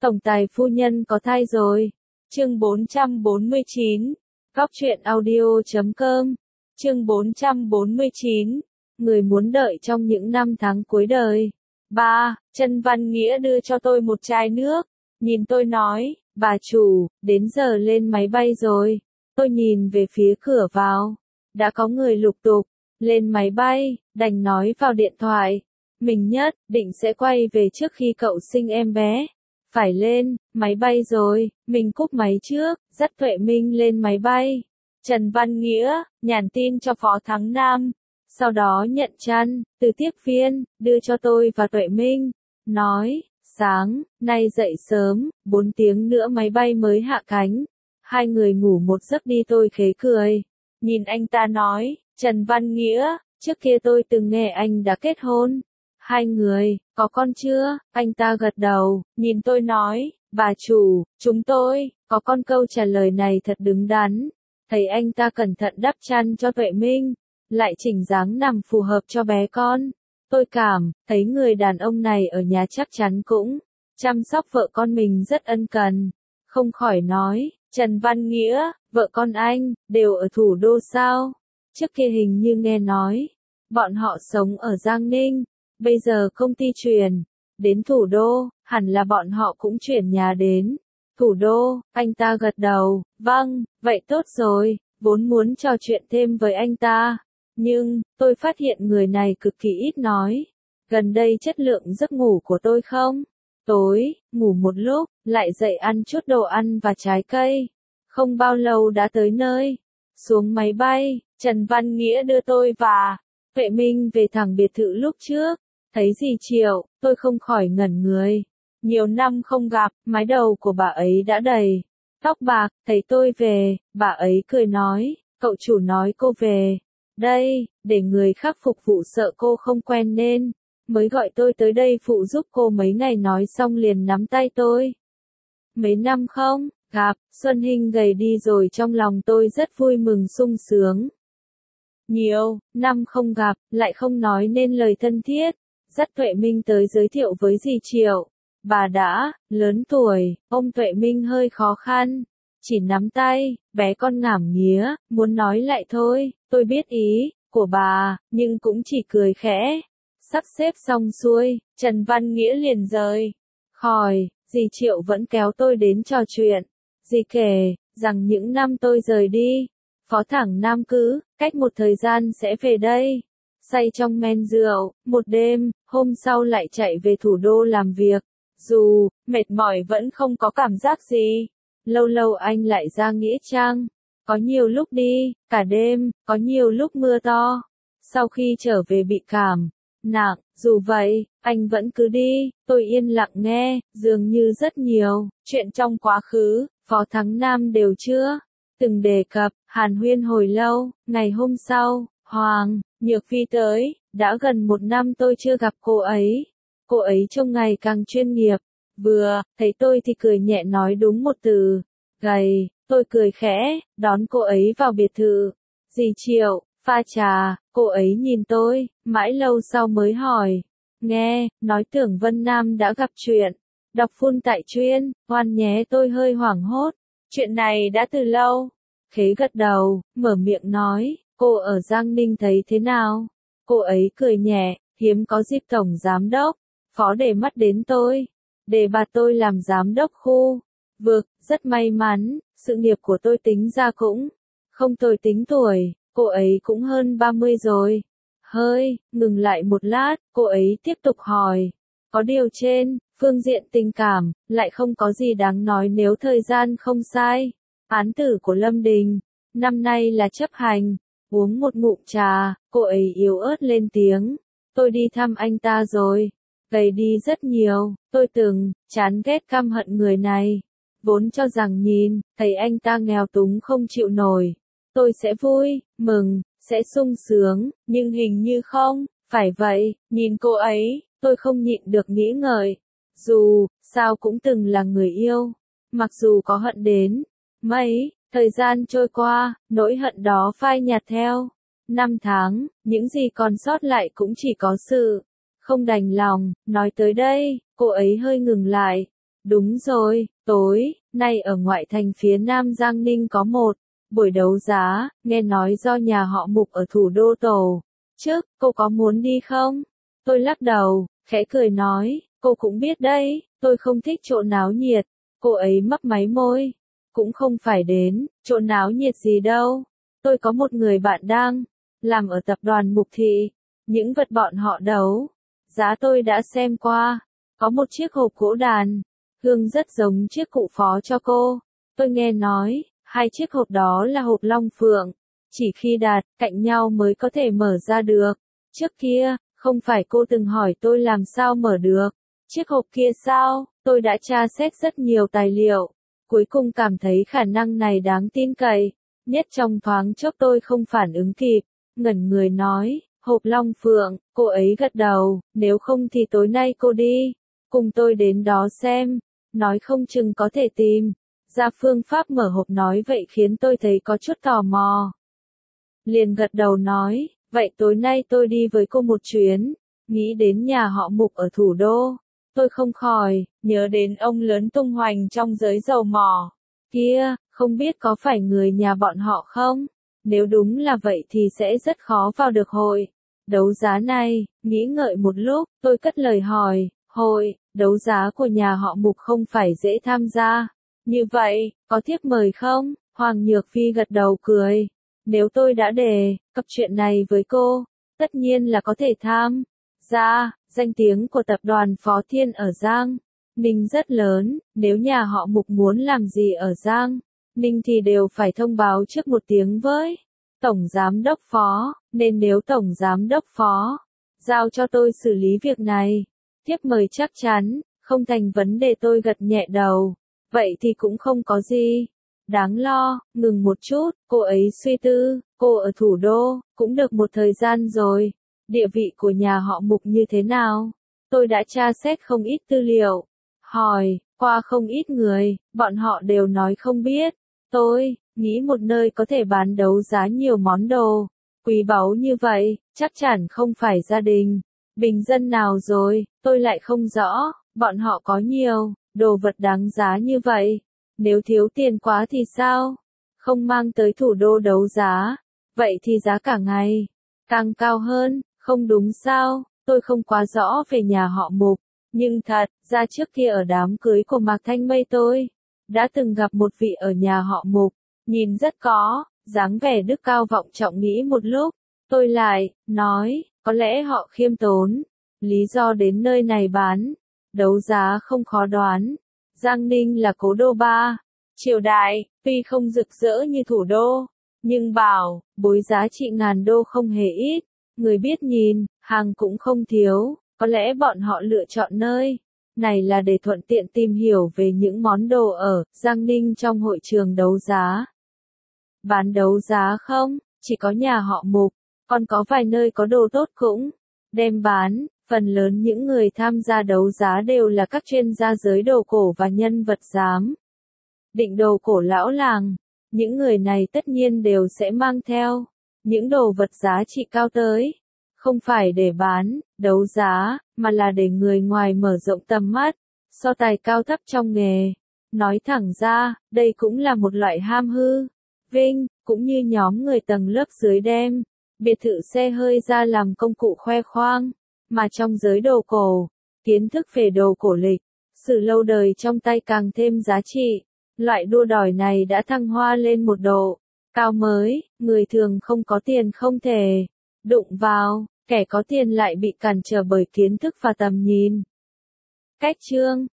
Tổng tài phu nhân có thai rồi. Chương 449. Góc truyện audio.com. Chương 449. Người muốn đợi trong những năm tháng cuối đời. 3. Trần Văn Nghĩa đưa cho tôi một chai nước. Nhìn tôi nói, bà chủ, đến giờ lên máy bay rồi. Tôi nhìn về phía cửa vào. Đã có người lục tục lên máy bay, đành nói vào điện thoại. Mình nhất định sẽ quay về trước khi cậu sinh em bé. Phải lên máy bay rồi, mình cúp máy trước, dắt Tuệ Minh lên máy bay. Trần Văn Nghĩa nhắn tin cho Phó Thắng Nam, sau đó nhận chăn từ tiếp viên, đưa cho tôi và Tuệ Minh. Nói, sáng nay dậy sớm, 4 tiếng nữa máy bay mới hạ cánh. Hai người ngủ một giấc đi. Tôi khế cười. Nhìn anh ta nói, Trần Văn Nghĩa, trước kia tôi từng nghe anh đã kết hôn. Hai người, có con chưa? Anh ta gật đầu, nhìn tôi nói, bà chủ, chúng tôi, có con. Câu trả lời này thật đứng đắn. Thấy anh ta cẩn thận đắp chăn cho Tuệ Minh, lại chỉnh dáng nằm phù hợp cho bé con. Tôi cảm thấy người đàn ông này ở nhà chắc chắn cũng chăm sóc vợ con mình rất ân cần. Không khỏi nói, Trần Văn Nghĩa, vợ con anh, đều ở thủ đô sao? Trước kia hình như nghe nói, bọn họ sống ở Giang Ninh. Bây giờ công ty chuyển đến thủ đô, hẳn là bọn họ cũng chuyển nhà đến thủ đô. Anh ta gật đầu, vâng, vậy tốt rồi, vốn muốn trò chuyện thêm với anh ta. Nhưng, tôi phát hiện người này cực kỳ ít nói. Gần đây chất lượng giấc ngủ của tôi không? Tối, ngủ một lúc, lại dậy ăn chút đồ ăn và trái cây. Không bao lâu đã tới nơi. Xuống máy bay, Trần Văn Nghĩa đưa tôi và Tuệ Minh về thẳng biệt thự lúc trước. Thấy dì Triệu, tôi không khỏi ngẩn người. Nhiều năm không gặp, mái đầu của bà ấy đã đầy tóc bạc. Thấy tôi về, bà ấy cười nói, cậu chủ nói cô về đây, để người khác phục vụ, sợ cô không quen nên mới gọi tôi tới đây phụ giúp cô mấy ngày. Nói xong liền nắm tay tôi. Mấy năm không gặp, Xuân Hinh gầy đi rồi. Trong lòng tôi rất vui mừng sung sướng. Nhiều năm không gặp, lại không nói nên lời thân thiết. Dắt Tuệ Minh tới giới thiệu với dì Triệu. Bà đã lớn tuổi, ôm Tuệ Minh hơi khó khăn. Chỉ nắm tay, bé con ngảm nghía, muốn nói lại thôi. Tôi biết ý của bà, nhưng cũng chỉ cười khẽ. Sắp xếp xong xuôi, Trần Văn Nghĩa liền rời khỏi. Dì Triệu vẫn kéo tôi đến trò chuyện. Dì kể rằng những năm tôi rời đi, Phó Thẳng Nam cứ cách một thời gian sẽ về đây. Say trong men rượu, một đêm, hôm sau lại chạy về thủ đô làm việc. Dù mệt mỏi vẫn không có cảm giác gì. Lâu lâu anh lại ra Nghĩa Trang. Có nhiều lúc đi cả đêm, có nhiều lúc mưa to. Sau khi trở về bị cảm nặng, dù vậy, anh vẫn cứ đi. Tôi yên lặng nghe, dường như rất nhiều chuyện trong quá khứ, Phó Thắng Nam đều chưa từng đề cập. Hàn huyên hồi lâu. Ngày hôm sau, Hoàng Nhược Phi tới. Đã gần 1 năm tôi chưa gặp cô ấy. Cô ấy trông ngày càng chuyên nghiệp. Vừa thấy tôi thì cười nhẹ, nói đúng một từ, gầy. Tôi cười khẽ, đón cô ấy vào biệt thự. Dì Triệu pha trà, cô ấy nhìn tôi, mãi lâu sau mới hỏi. Nghe nói Tưởng Vân Nam đã gặp chuyện. Đọc phun tại chuyên, oan nhé. Tôi hơi hoảng hốt. Chuyện này đã từ lâu. Khế gật đầu, mở miệng nói, cô ở Giang Ninh thấy thế nào? Cô ấy cười nhẹ, hiếm có dịp Tổng Giám đốc Phó để mắt đến tôi, để bà tôi làm Giám đốc khu vực. Rất may mắn, sự nghiệp của tôi tính ra cũng không tồi. Tính tuổi, cô ấy cũng hơn 30 rồi. Hơi ngừng lại một lát, cô ấy tiếp tục hỏi. Có điều trên phương diện tình cảm, lại không có gì đáng nói nếu thời gian không sai. Án tử của Lâm Đình năm nay là chấp hành. Uống một ngụm trà, cô ấy yếu ớt lên tiếng. Tôi đi thăm anh ta rồi. Gầy đi rất nhiều. Tôi từng chán ghét căm hận người này. Vốn cho rằng nhìn thấy anh ta nghèo túng không chịu nổi, tôi sẽ vui mừng, sẽ sung sướng. Nhưng hình như không phải vậy. Nhìn cô ấy, tôi không nhịn được nghĩ ngợi. Dù sao cũng từng là người yêu. Mặc dù có hận đến mấy, thời gian trôi qua, nỗi hận đó phai nhạt theo năm tháng. Những gì còn sót lại cũng chỉ có sự không đành lòng. Nói tới đây, cô ấy hơi ngừng lại. Đúng rồi, tối nay ở ngoại thành phía Nam Giang Ninh có một buổi đấu giá, nghe nói do nhà họ Mục ở thủ đô tổ chức, cô có muốn đi không? Tôi lắc đầu, khẽ cười nói, cô cũng biết đấy, tôi không thích chỗ náo nhiệt. Cô ấy mấp máy môi, cũng không phải đến chỗ náo nhiệt gì đâu. Tôi có một người bạn đang làm ở tập đoàn Mục Thị, những vật bọn họ đấu giá tôi đã xem qua, có một chiếc hộp gỗ đàn hương rất giống chiếc cụ phó cho cô. Tôi nghe nói, hai chiếc hộp đó là hộp long phượng, chỉ khi đặt cạnh nhau mới có thể mở ra được. Trước kia, không phải cô từng hỏi tôi làm sao mở được chiếc hộp kia sao? Tôi đã tra xét rất nhiều tài liệu, cuối cùng cảm thấy khả năng này đáng tin cậy. Nhất trong thoáng chốc tôi không phản ứng kịp, ngẩn người nói, hộp long phượng. Cô ấy gật đầu, nếu không thì tối nay cô đi cùng tôi đến đó xem, nói không chừng có thể tìm ra phương pháp mở hộp. Nói vậy khiến tôi thấy có chút tò mò. Liền gật đầu nói, vậy tối nay tôi đi với cô một chuyến. Nghĩ đến nhà họ Mục ở thủ đô, tôi không khỏi nhớ đến ông lớn tung hoành trong giới dầu mỏ kia, không biết có phải người nhà bọn họ không? Nếu đúng là vậy thì sẽ rất khó vào được hội đấu giá này. Nghĩ ngợi một lúc, tôi cất lời hỏi, hội đấu giá của nhà họ Mục không phải dễ tham gia như vậy, có thiếp mời không? Hoàng Nhược Phi gật đầu cười, nếu tôi đã đề cập chuyện này với cô, tất nhiên là có thể tham gia. Danh tiếng của tập đoàn Phó Thiên ở Giang Ninh rất lớn, nếu nhà họ Mục muốn làm gì ở Giang Ninh thì đều phải thông báo trước một tiếng với Tổng Giám đốc Phó, nên nếu Tổng Giám đốc Phó giao cho tôi xử lý việc này, thiếp mời chắc chắn không thành vấn đề. Tôi gật nhẹ đầu, vậy thì cũng không có gì đáng lo. Ngừng một chút, cô ấy suy tư, cô ở thủ đô cũng được một thời gian rồi, địa vị của nhà họ Mục như thế nào? Tôi đã tra xét không ít tư liệu, hỏi qua không ít người, bọn họ đều nói không biết. Tôi nghĩ một nơi có thể bán đấu giá nhiều món đồ quý báu như vậy, chắc chắn không phải gia đình bình dân nào rồi. Tôi lại không rõ, bọn họ có nhiều đồ vật đáng giá như vậy, nếu thiếu tiền quá thì sao? Không mang tới thủ đô đấu giá, vậy thì giá cả ngày càng cao hơn, không đúng sao? Tôi không quá rõ về nhà họ Mục, nhưng thật ra trước kia ở đám cưới của Mạc Thanh Mây tôi đã từng gặp một vị ở nhà họ Mục, nhìn rất có dáng vẻ đức cao vọng trọng. Nghĩ một lúc, tôi lại nói, có lẽ họ khiêm tốn. Lý do đến nơi này bán đấu giá không khó đoán. Giang Ninh là cố đô ba triều đại, tuy không rực rỡ như thủ đô, nhưng bảo bối giá trị ngàn đô không hề ít. Người biết nhìn, hàng cũng không thiếu. Có lẽ bọn họ lựa chọn nơi này là để thuận tiện tìm hiểu về những món đồ ở Giang Ninh trong hội trường đấu giá. Bán đấu giá không, chỉ có nhà họ Mục, còn có vài nơi có đồ tốt cũng đem bán. Phần lớn những người tham gia đấu giá đều là các chuyên gia giới đồ cổ và nhân vật giám định đồ cổ lão làng. Những người này tất nhiên đều sẽ mang theo những đồ vật giá trị cao tới, không phải để bán, đấu giá, mà là để người ngoài mở rộng tầm mắt, so tài cao thấp trong nghề. Nói thẳng ra, đây cũng là một loại ham hư vinh, cũng như nhóm người tầng lớp dưới đem biệt thự xe hơi ra làm công cụ khoe khoang. Mà trong giới đồ cổ, kiến thức về đồ cổ lịch sử lâu đời trong tay càng thêm giá trị. Loại đua đòi này đã thăng hoa lên một độ cao mới, người thường không có tiền không thể đụng vào, kẻ có tiền lại bị cản trở bởi kiến thức và tầm nhìn. Cách chương